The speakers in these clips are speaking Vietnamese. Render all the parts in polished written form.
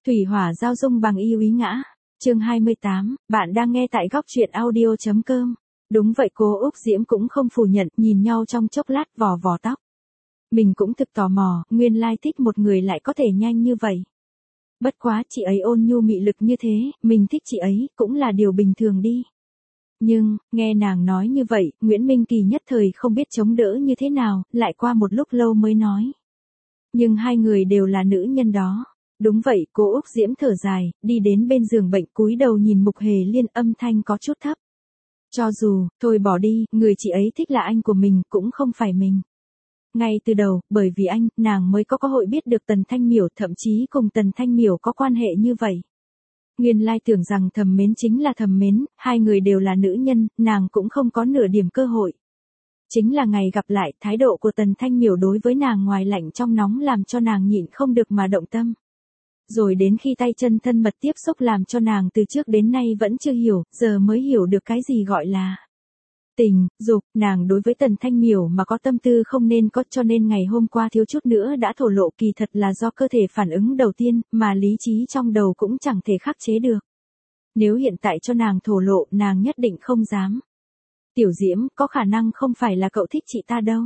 Thủy hỏa giao dung bằng yêu ý ngã. Chương 28, bạn đang nghe tại góc truyện audio.com. Đúng vậy, cô Úc Diễm cũng không phủ nhận, nhìn nhau trong chốc lát vò vò tóc. Mình cũng thực tò mò, nguyên lai thích một người lại có thể nhanh như vậy. Bất quá chị ấy ôn nhu mị lực như thế, mình thích chị ấy, cũng là điều bình thường đi. Nhưng, nghe nàng nói như vậy, Nguyễn Minh Kỳ nhất thời không biết chống đỡ như thế nào, lại qua một lúc lâu mới nói. Nhưng hai người đều là nữ nhân đó. Đúng vậy, cô Úc Diễm thở dài, đi đến bên giường bệnh cúi đầu nhìn Mục Hề Liên, âm thanh có chút thấp. Cho dù, thôi bỏ đi, người chị ấy thích là anh của mình, cũng không phải mình. Ngay từ đầu, bởi vì anh, nàng mới có cơ hội biết được Tần Thanh Miểu, thậm chí cùng Tần Thanh Miểu có quan hệ như vậy. Nguyên lai tưởng rằng thầm mến chính là thầm mến, hai người đều là nữ nhân, nàng cũng không có nửa điểm cơ hội. Chính là ngày gặp lại, thái độ của Tần Thanh Miểu đối với nàng ngoài lạnh trong nóng làm cho nàng nhịn không được mà động tâm. Rồi đến khi tay chân thân mật tiếp xúc làm cho nàng từ trước đến nay vẫn chưa hiểu, giờ mới hiểu được cái gì gọi là tình, dục. Nàng đối với Tần Thanh Miểu mà có tâm tư không nên có, cho nên ngày hôm qua thiếu chút nữa đã thổ lộ, kỳ thật là do cơ thể phản ứng đầu tiên, mà lý trí trong đầu cũng chẳng thể khắc chế được. Nếu hiện tại cho nàng thổ lộ, nàng nhất định không dám. Tiểu Diễm, có khả năng không phải là cậu thích chị ta đâu.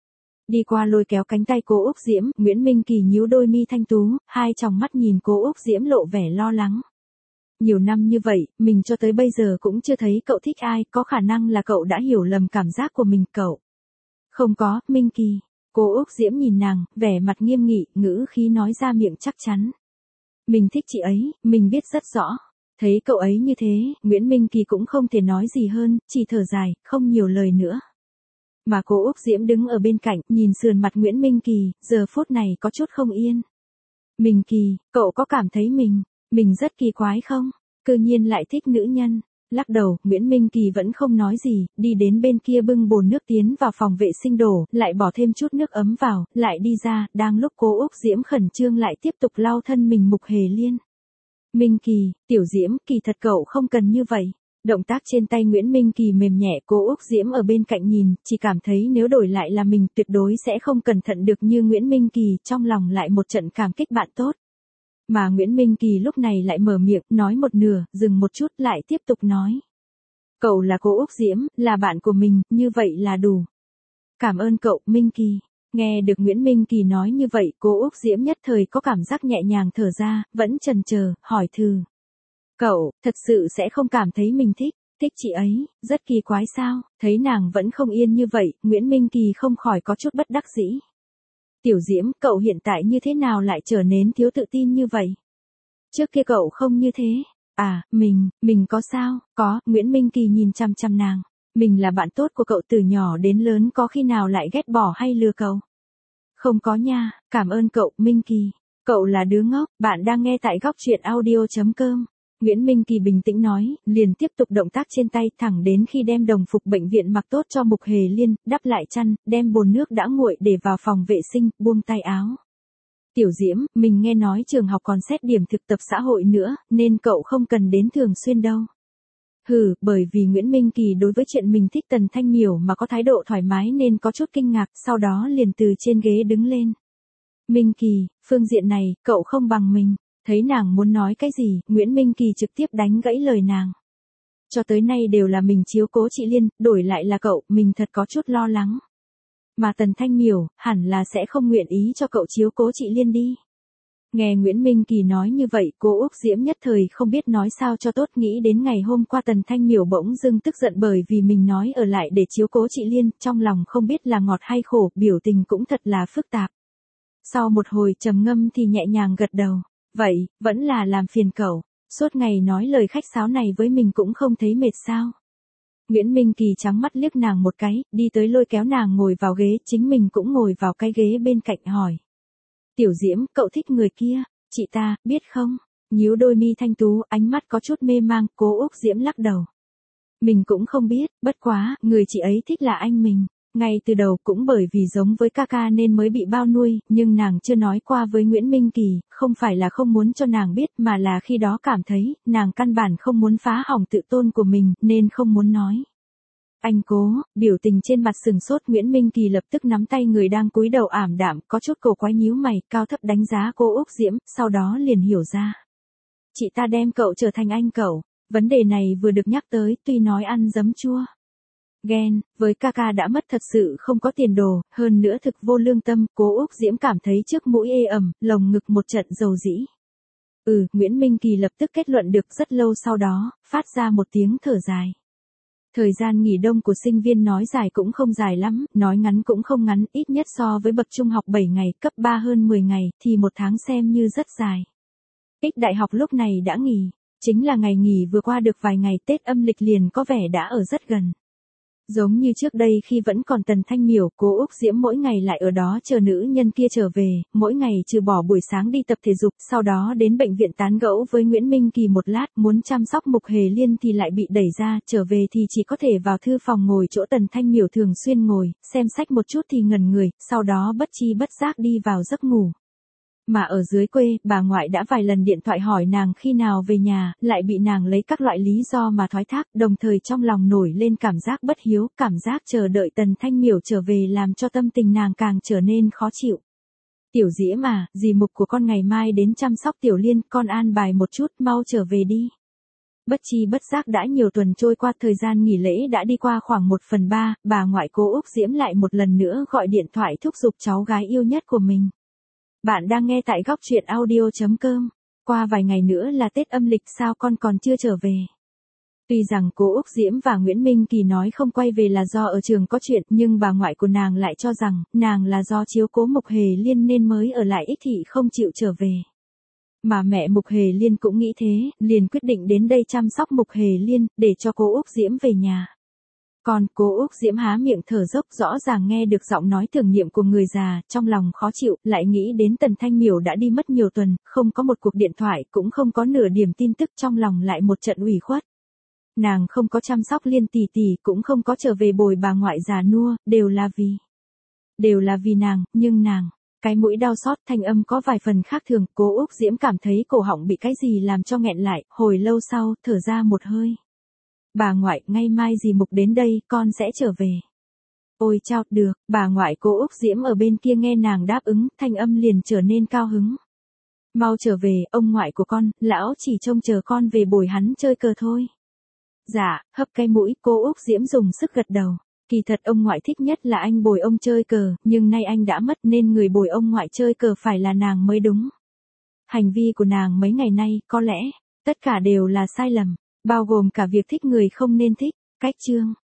Đi qua lôi kéo cánh tay cô Úc Diễm, Nguyễn Minh Kỳ nhíu đôi mi thanh tú, hai tròng mắt nhìn cô Úc Diễm lộ vẻ lo lắng. Nhiều năm như vậy, mình cho tới bây giờ cũng chưa thấy cậu thích ai, có khả năng là cậu đã hiểu lầm cảm giác của mình. Cậu không có, Minh Kỳ. Cô Úc Diễm nhìn nàng, vẻ mặt nghiêm nghị, ngữ khí nói ra miệng chắc chắn. Mình thích chị ấy, mình biết rất rõ. Thấy cậu ấy như thế, Nguyễn Minh Kỳ cũng không thể nói gì hơn, chỉ thở dài, không nhiều lời nữa. Mà cô Úc Diễm đứng ở bên cạnh, nhìn sườn mặt Nguyễn Minh Kỳ, giờ phút này có chút không yên. Minh Kỳ, cậu có cảm thấy mình rất kỳ quái không? Cơ nhiên lại thích nữ nhân. Lắc đầu, Nguyễn Minh Kỳ vẫn không nói gì, đi đến bên kia bưng bồn nước tiến vào phòng vệ sinh đổ, lại bỏ thêm chút nước ấm vào, lại đi ra, đang lúc cô Úc Diễm khẩn trương lại tiếp tục lau thân mình Mục Hề Liên. Minh Kỳ, Tiểu Diễm, kỳ thật cậu không cần như vậy. Động tác trên tay Nguyễn Minh Kỳ mềm nhẹ, cô Úc Diễm ở bên cạnh nhìn, chỉ cảm thấy nếu đổi lại là mình tuyệt đối sẽ không cẩn thận được như Nguyễn Minh Kỳ, trong lòng lại một trận cảm kích bạn tốt. Mà Nguyễn Minh Kỳ lúc này lại mở miệng, nói một nửa, dừng một chút, lại tiếp tục nói. Cậu là cô Úc Diễm, là bạn của mình, như vậy là đủ. Cảm ơn cậu, Minh Kỳ. Nghe được Nguyễn Minh Kỳ nói như vậy, cô Úc Diễm nhất thời có cảm giác nhẹ nhàng thở ra, vẫn chần chờ, hỏi thử. Cậu, thật sự sẽ không cảm thấy mình thích chị ấy, rất kỳ quái sao? Thấy nàng vẫn không yên như vậy, Nguyễn Minh Kỳ không khỏi có chút bất đắc dĩ. Tiểu Diễm, cậu hiện tại như thế nào lại trở nên thiếu tự tin như vậy? Trước kia cậu không như thế. À, mình có sao? Có, Nguyễn Minh Kỳ nhìn chăm chăm nàng. Mình là bạn tốt của cậu từ nhỏ đến lớn, có khi nào lại ghét bỏ hay lừa cậu? Không có nha, cảm ơn cậu, Minh Kỳ. Cậu là đứa ngốc, bạn đang nghe tại góc truyện audio.com. Nguyễn Minh Kỳ bình tĩnh nói, liền tiếp tục động tác trên tay thẳng đến khi đem đồng phục bệnh viện mặc tốt cho Mục Hề Liên, đắp lại chăn, đem bồn nước đã nguội để vào phòng vệ sinh, buông tay áo. Tiểu Diễm, mình nghe nói trường học còn xét điểm thực tập xã hội nữa, nên cậu không cần đến thường xuyên đâu. Bởi vì Nguyễn Minh Kỳ đối với chuyện mình thích Tần Thanh Miểu mà có thái độ thoải mái nên có chút kinh ngạc, sau đó liền từ trên ghế đứng lên. Minh Kỳ, phương diện này, cậu không bằng mình. Thấy nàng muốn nói cái gì, Nguyễn Minh Kỳ trực tiếp đánh gãy lời nàng. Cho tới nay đều là mình chiếu cố chị Liên, đổi lại là cậu, mình thật có chút lo lắng. Mà Tần Thanh Miểu, hẳn là sẽ không nguyện ý cho cậu chiếu cố chị Liên đi. Nghe Nguyễn Minh Kỳ nói như vậy, cô Úc Diễm nhất thời không biết nói sao cho tốt, nghĩ đến ngày hôm qua Tần Thanh Miểu bỗng dưng tức giận bởi vì mình nói ở lại để chiếu cố chị Liên, trong lòng không biết là ngọt hay khổ, biểu tình cũng thật là phức tạp. Sau một hồi trầm ngâm thì nhẹ nhàng gật đầu. Vậy, vẫn là làm phiền cậu, suốt ngày nói lời khách sáo này với mình cũng không thấy mệt sao? Nguyễn Minh Kỳ trắng mắt liếc nàng một cái, đi tới lôi kéo nàng ngồi vào ghế, chính mình cũng ngồi vào cái ghế bên cạnh hỏi. Tiểu Diễm, cậu thích người kia, chị ta, biết không? Nhíu đôi mi thanh tú, ánh mắt có chút mê mang, cô Úc Diễm lắc đầu. Mình cũng không biết, bất quá, người chị ấy thích là anh mình. Ngay từ đầu cũng bởi vì giống với ca ca nên mới bị bao nuôi, nhưng nàng chưa nói qua với Nguyễn Minh Kỳ, không phải là không muốn cho nàng biết mà là khi đó cảm thấy, nàng căn bản không muốn phá hỏng tự tôn của mình, nên không muốn nói. Anh cố, biểu tình trên mặt sừng sốt, Nguyễn Minh Kỳ lập tức nắm tay người đang cúi đầu ảm đạm, có chút cổ quái nhíu mày, cao thấp đánh giá cô Úc Diễm, sau đó liền hiểu ra. chị ta đem cậu trở thành anh cậu. Vấn đề này vừa được nhắc tới, tuy nói ăn giấm chua. Ghen, với ca ca đã mất thật sự không có tiền đồ, hơn nữa thực vô lương tâm, Cố Úc Diễm cảm thấy trước mũi ê ẩm, lồng ngực một trận dầu dĩ. Nguyễn Minh Kỳ lập tức kết luận được rất lâu sau đó, phát ra một tiếng thở dài. Thời gian nghỉ đông của sinh viên nói dài cũng không dài lắm, nói ngắn cũng không ngắn, ít nhất so với bậc trung học 7 ngày, cấp 3 hơn 10 ngày, thì một tháng xem như rất dài. Ích đại học lúc này đã nghỉ, chính là ngày nghỉ vừa qua được vài ngày Tết âm lịch liền có vẻ đã ở rất gần. Giống như trước đây khi vẫn còn Tần Thanh Miểu, Cố Úc Diễm mỗi ngày lại ở đó chờ nữ nhân kia trở về, mỗi ngày trừ bỏ buổi sáng đi tập thể dục, sau đó đến bệnh viện tán gẫu với Nguyễn Minh Kỳ một lát, muốn chăm sóc Mục Hề Liên thì lại bị đẩy ra, trở về thì chỉ có thể vào thư phòng ngồi chỗ Tần Thanh Miểu thường xuyên ngồi, xem sách một chút thì ngẩn người, sau đó bất chi bất giác đi vào giấc ngủ. Mà ở dưới quê, bà ngoại đã vài lần điện thoại hỏi nàng khi nào về nhà, lại bị nàng lấy các loại lý do mà thoái thác, đồng thời trong lòng nổi lên cảm giác bất hiếu, cảm giác chờ đợi Tần Thanh Miểu trở về làm cho tâm tình nàng càng trở nên khó chịu. Tiểu Diễm mà, dì Mục của con ngày mai đến chăm sóc Tiểu Liên, con an bài một chút, mau trở về đi. Bất chi bất giác đã nhiều tuần trôi qua, thời gian nghỉ lễ đã đi qua khoảng 1/3, bà ngoại Cố Úc Diễm lại một lần nữa gọi điện thoại thúc giục cháu gái yêu nhất của mình. Bạn đang nghe tại góc truyện audio.com. Qua vài ngày nữa là Tết âm lịch, sao con còn chưa trở về? Tuy rằng Cố Úc Diễm và Nguyễn Minh Kỳ nói không quay về là do ở trường có chuyện, nhưng bà ngoại của nàng lại cho rằng, nàng là do chiếu cố Mục Hề Liên nên mới ở lại Ích Thị không chịu trở về. Mà mẹ Mục Hề Liên cũng nghĩ thế, liền quyết định đến đây chăm sóc Mục Hề Liên, để cho Cố Úc Diễm về nhà. Còn Cố Úc Diễm há miệng thở dốc, rõ ràng nghe được giọng nói tưởng niệm của người già, trong lòng khó chịu, lại nghĩ đến Tần Thanh Miểu đã đi mất nhiều tuần, không có một cuộc điện thoại, cũng không có nửa điểm tin tức, trong lòng lại một trận ủy khuất. Nàng không có chăm sóc Liên tỷ tỷ, cũng không có trở về bồi bà ngoại già nua, đều là vì nàng, nhưng nàng, cái mũi đau xót, thanh âm có vài phần khác thường, Cố Úc Diễm cảm thấy cổ họng bị cái gì làm cho nghẹn lại, hồi lâu sau, thở ra một hơi. Bà ngoại, ngày mai dì Mục đến đây, con sẽ trở về. Ôi chao, được, bà ngoại Cố Úc Diễm ở bên kia nghe nàng đáp ứng, thanh âm liền trở nên cao hứng. Mau trở về, ông ngoại của con, lão chỉ trông chờ con về bồi hắn chơi cờ thôi. Dạ, hấp cái mũi, Cố Úc Diễm dùng sức gật đầu. Kỳ thật ông ngoại thích nhất là anh bồi ông chơi cờ, nhưng nay anh đã mất nên người bồi ông ngoại chơi cờ phải là nàng mới đúng. Hành vi của nàng mấy ngày nay, có lẽ, tất cả đều là sai lầm. Bao gồm cả việc thích người không nên thích. Cách chương